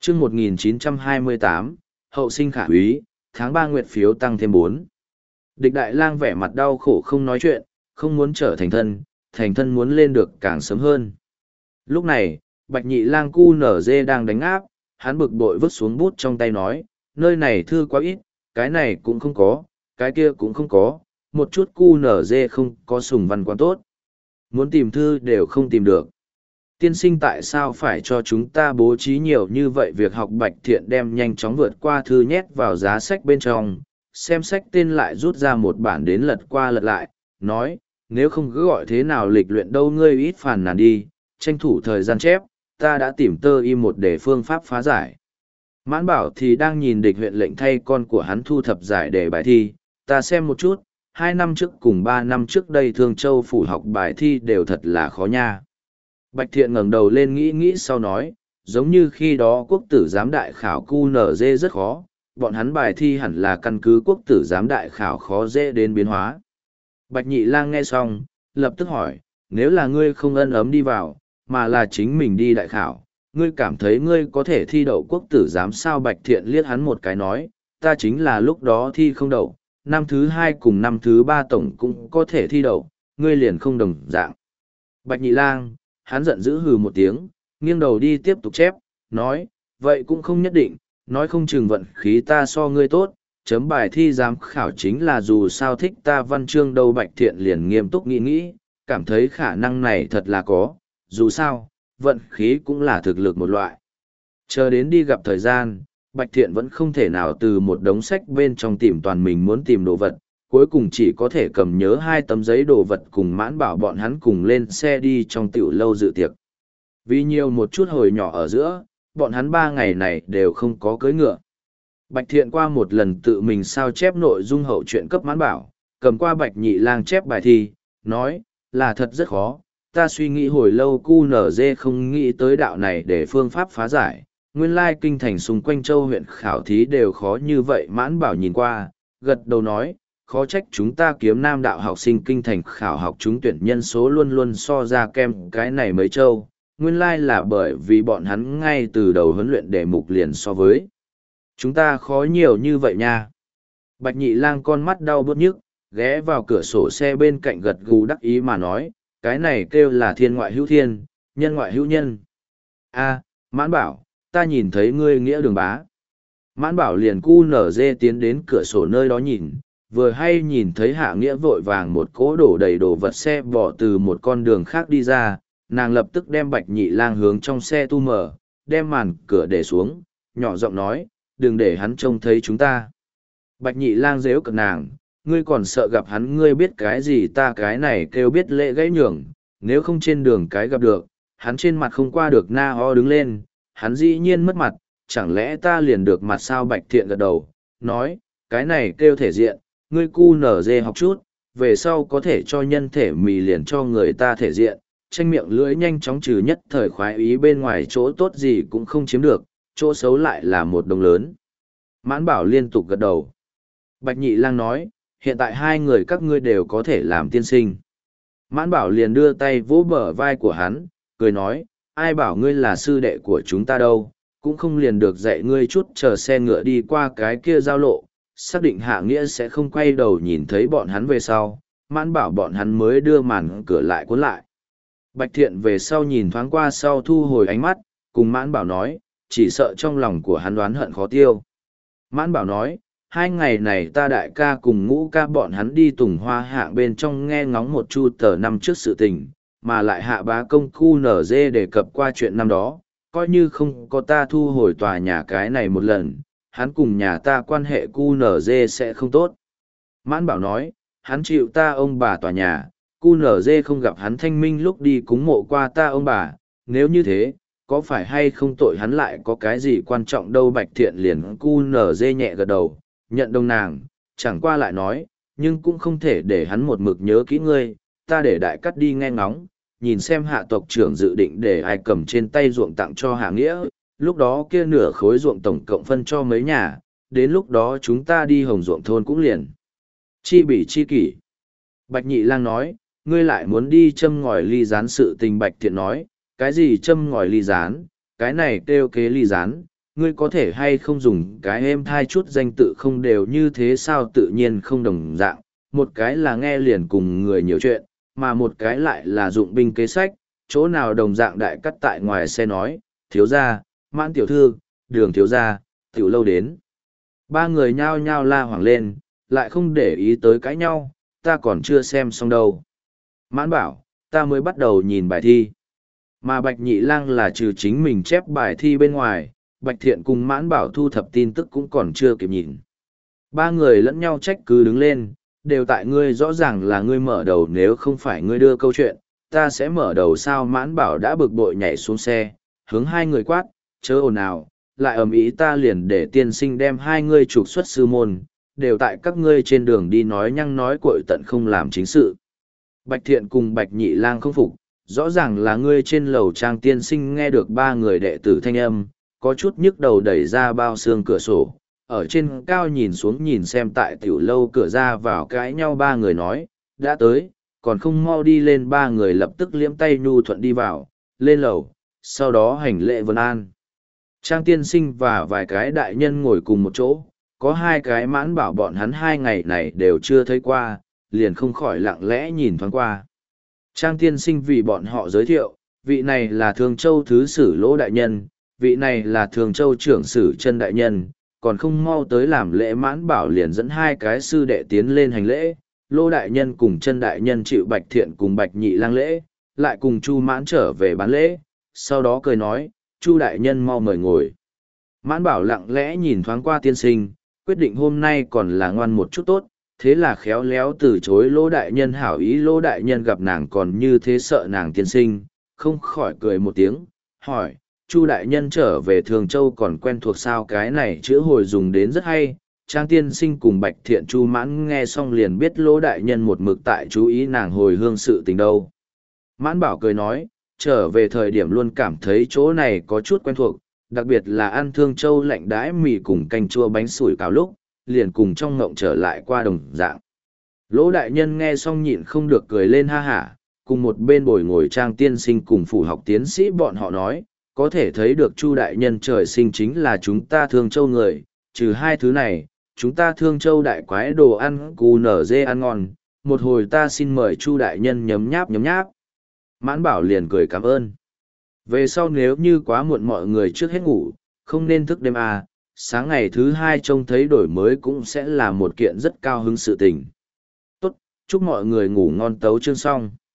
chương 1928, hậu sinh khả úy, tháng 3 nguyệt phiếu tăng thêm 4. Địch Đại Lang vẻ mặt đau khổ không nói chuyện, không muốn trở thành thân muốn lên được càng sớm hơn. Lúc này, Bạch Nhị Lang cu nở dê đang đánh áp, hắn bực bội vứt xuống bút trong tay nói, nơi này thư quá ít, cái này cũng không có, cái kia cũng không có, một chút cu nở dê không có sùng văn quan tốt. Muốn tìm thư đều không tìm được. Tiên sinh tại sao phải cho chúng ta bố trí nhiều như vậy? Việc học Bạch Thiện đem nhanh chóng vượt qua thư nhét vào giá sách bên trong, xem sách tên lại rút ra một bản đến lật qua lật lại, nói, nếu không cứ gọi thế nào lịch luyện đâu, ngươi ít phàn nàn đi, tranh thủ thời gian chép, ta đã tìm tơ y một để phương pháp phá giải. Mãn Bảo thì đang nhìn Địch huyện lệnh thay con của hắn thu thập giải đề bài thi, ta xem một chút, 2 năm trước cùng 3 năm trước đây Thương Châu phủ học bài thi đều thật là khó nha. Bạch Thiện ngẩng đầu lên nghĩ nghĩ sau nói, giống như khi đó quốc tử giám đại khảo QNZ rất khó, bọn hắn bài thi hẳn là căn cứ quốc tử giám đại khảo khó dễ đến biến hóa. Bạch Nhị Lang nghe xong, lập tức hỏi, nếu là ngươi không ân ấm đi vào, mà là chính mình đi đại khảo, ngươi cảm thấy ngươi có thể thi đậu quốc tử giám sao? Bạch Thiện liếc hắn một cái nói, ta chính là lúc đó thi không đậu, năm thứ 2 cùng năm thứ 3 tổng cũng có thể thi đậu, ngươi liền không đồng dạng. Bạch Nhị Lang, hắn giận dữ hừ một tiếng, nghiêng đầu đi tiếp tục chép, nói, vậy cũng không nhất định, nói không chừng vận khí ta so ngươi tốt, chấm bài thi giám khảo chính là dù sao thích ta văn chương đâu. Bạch Thiện liền nghiêm túc nghĩ, cảm thấy khả năng này thật là có, dù sao, vận khí cũng là thực lực một loại. Chờ đến đi gặp thời gian, Bạch Thiện vẫn không thể nào từ một đống sách bên trong tìm toàn mình muốn tìm đồ vật, cuối cùng chỉ có thể cầm nhớ 2 tấm giấy đồ vật cùng Mãn Bảo bọn hắn cùng lên xe đi trong tiểu lâu dự tiệc. Vì nhiều một chút hồi nhỏ ở giữa, bọn hắn 3 ngày này đều không có cưỡi ngựa. Bạch Thiện qua một lần tự mình sao chép nội dung hậu truyện cấp Mãn Bảo, cầm qua Bạch Nhị Lang chép bài thi, nói, là thật rất khó, ta suy nghĩ hồi lâu QNZ không nghĩ tới đạo này để phương pháp phá giải, nguyên lai kinh thành xung quanh châu huyện khảo thí đều khó như vậy. Mãn Bảo nhìn qua, gật đầu nói, khó trách chúng ta Kiếm Nam đạo học sinh kinh thành khảo học trúng tuyển nhân số luôn luôn so ra kem cái này mấy châu, nguyên lai là bởi vì bọn hắn ngay từ đầu huấn luyện đề mục liền so với chúng ta khó nhiều như vậy nha. Bạch Nhị Lang con mắt đau bớt nhức, ghé vào cửa sổ xe bên cạnh gật gù đắc ý mà nói, cái này kêu là thiên ngoại hữu thiên, nhân ngoại hữu nhân. A, Mãn Bảo, ta nhìn thấy ngươi nghĩa đường bá. Mãn Bảo liền cu nở dê tiến đến cửa sổ nơi đó nhìn, vừa hay nhìn thấy Hạ Nghĩa vội vàng một cỗ đổ đầy đồ vật xe bỏ từ một con đường khác đi ra, nàng lập tức đem Bạch Nhị Lang hướng trong xe tu mở, đem màn cửa để xuống, nhỏ giọng nói, đừng để hắn trông thấy chúng ta. Bạch Nhị Lang giễu cợt nàng, ngươi còn sợ gặp hắn, ngươi biết cái gì ta cái này kêu biết lễ gãy nhường, nếu không trên đường cái gặp được, hắn trên mặt không qua được na ho đứng lên, hắn dĩ nhiên mất mặt, chẳng lẽ ta liền được mặt sao? Bạch Thiện gật đầu, nói, cái này kêu thể diện, ngươi cu nở dê học chút, về sau có thể cho nhân thể mì liền cho người ta thể diện, tranh miệng lưỡi nhanh chóng trừ nhất thời khoái ý bên ngoài chỗ tốt gì cũng không chiếm được, chỗ xấu lại là một đồng lớn. Mãn Bảo liên tục gật đầu. Bạch Nhị Lang nói, hiện tại 2 người các ngươi đều có thể làm tiên sinh. Mãn Bảo liền đưa tay vỗ bờ vai của hắn, cười nói, ai bảo ngươi là sư đệ của chúng ta đâu, cũng không liền được dạy ngươi chút chờ xe ngựa đi qua cái kia giao lộ, xác định Hạ Nghĩa sẽ không quay đầu nhìn thấy bọn hắn về sau, Mãn Bảo bọn hắn mới đưa màn cửa lại cuốn lại. Bạch Thiện về sau nhìn thoáng qua sau thu hồi ánh mắt, cùng Mãn Bảo nói, chỉ sợ trong lòng của hắn đoán hận khó tiêu. Mãn Bảo nói, 2 ngày này ta đại ca cùng Ngũ ca bọn hắn đi Tùng Hoa hạng bên trong nghe ngóng một chu tờ năm trước sự tình, mà lại Hạ bá công khu nở dê đề cập qua chuyện năm đó, coi như không có ta thu hồi tòa nhà cái này một lần, hắn cùng nhà ta quan hệ QNZ sẽ không tốt. Mãn Bảo nói, hắn chịu ta ông bà tòa nhà, QNZ không gặp hắn thanh minh lúc đi cúng mộ qua ta ông bà, nếu như thế, có phải hay không tội hắn lại có cái gì quan trọng đâu? Bạch Thiện liền QNZ nhẹ gật đầu, nhận đồng nàng, chẳng qua lại nói, nhưng cũng không thể để hắn một mực nhớ kỹ ngươi, ta để đại cắt đi nghe ngóng, nhìn xem Hạ tộc trưởng dự định để ai cầm trên tay ruộng tặng cho Hạ Nghĩa, lúc đó kia nửa khối ruộng tổng cộng phân cho mấy nhà, đến lúc đó chúng ta đi hồng ruộng thôn cũng liền. Chi bỉ chi kỷ. Bạch Nhị Lang nói, ngươi lại muốn đi châm ngòi ly gián sự tình. Bạch Thiện nói, cái gì châm ngòi ly gián, cái này kêu kế ly gián, ngươi có thể hay không dùng cái êm thai chút danh tự không đều như thế sao tự nhiên không đồng dạng, một cái là nghe liền cùng người nhiều chuyện, mà một cái lại là dụng binh kế sách, chỗ nào đồng dạng đại cắt tại ngoài xe nói, thiếu gia, Mãn tiểu thư, Đường thiếu gia, tiểu lâu đến. Ba người nhao nhao la hoảng lên, lại không để ý tới cãi nhau, ta còn chưa xem xong đâu. Mãn bảo, ta mới bắt đầu nhìn bài thi. Mà Bạch Nhị Lang là trừ chính mình chép bài thi bên ngoài, Bạch Thiện cùng Mãn bảo thu thập tin tức cũng còn chưa kịp nhìn. Ba người lẫn nhau trách cứ đứng lên, đều tại ngươi rõ ràng là ngươi mở đầu nếu không phải ngươi đưa câu chuyện, ta sẽ mở đầu sao Mãn bảo đã bực bội nhảy xuống xe, hướng hai người quát, chớ ồn ào, lại ầm ĩ ta liền để tiên sinh đem hai ngươi trục xuất sư môn, đều tại các ngươi trên đường đi nói nhăng nói cuội tận không làm chính sự. Bạch Thiện cùng Bạch Nhị Lang không phục, rõ ràng là ngươi trên lầu trang tiên sinh nghe được ba người đệ tử thanh âm, có chút nhức đầu đẩy ra bao xương cửa sổ, ở trên cao nhìn xuống nhìn xem tại tiểu lâu cửa ra vào cãi nhau ba người nói, đã tới, còn không mau đi lên ba người lập tức liếm tay nhu thuận đi vào, lên lầu, sau đó hành lễ vân an. Trang tiên sinh và vài cái đại nhân ngồi cùng một chỗ, có hai cái Mãn bảo bọn hắn 2 ngày này đều chưa thấy qua, liền không khỏi lặng lẽ nhìn thoáng qua. Trang tiên sinh vì bọn họ giới thiệu, vị này là Thường Châu Thứ Sử Lỗ Đại Nhân, vị này là Thường Châu Trưởng Sử Trân Đại Nhân, còn không mau tới làm lễ Mãn bảo liền dẫn hai cái sư đệ tiến lên hành lễ, Lỗ Đại Nhân cùng Trân Đại Nhân chịu Bạch Thiện cùng Bạch Nhị Lang lễ, lại cùng Chu Mãn trở về bán lễ, sau đó cười nói, Chu Đại Nhân mau mời ngồi. Mãn bảo lặng lẽ nhìn thoáng qua tiên sinh, quyết định hôm nay còn là ngoan một chút tốt, thế là khéo léo từ chối Lỗ Đại Nhân hảo ý. Lỗ Đại Nhân gặp nàng còn như thế sợ nàng tiên sinh, không khỏi cười một tiếng, hỏi, Chu Đại Nhân trở về Thường Châu còn quen thuộc sao cái này chữ hồi dùng đến rất hay. Trang tiên sinh cùng Bạch Thiện Chu Mãn nghe xong liền biết Lỗ Đại Nhân một mực tại chú ý nàng hồi hương sự tình đâu. Mãn bảo cười nói, trở về thời điểm luôn cảm thấy chỗ này có chút quen thuộc, đặc biệt là ăn Thương Châu lạnh đãi mì cùng canh chua bánh sủi cảo lúc, liền cùng trong ngộng trở lại qua đồng dạng. Lỗ Đại Nhân nghe xong nhịn không được cười lên ha hả, cùng một bên bồi ngồi Trang tiên sinh cùng phủ học tiến sĩ bọn họ nói, có thể thấy được Chu Đại Nhân trời sinh chính là chúng ta Thương Châu người, trừ hai thứ này, chúng ta Thương Châu đại quái đồ ăn cù nở dê ăn ngon, một hồi ta xin mời Chu Đại Nhân nhấm nháp nhấm nháp. Mãn bảo liền cười cảm ơn. Về sau nếu như quá muộn mọi người trước hết ngủ, không nên thức đêm à, sáng ngày thứ hai trông thấy đổi mới cũng sẽ là một kiện rất cao hứng sự tình. Tốt, chúc mọi người ngủ ngon tấu chương xong.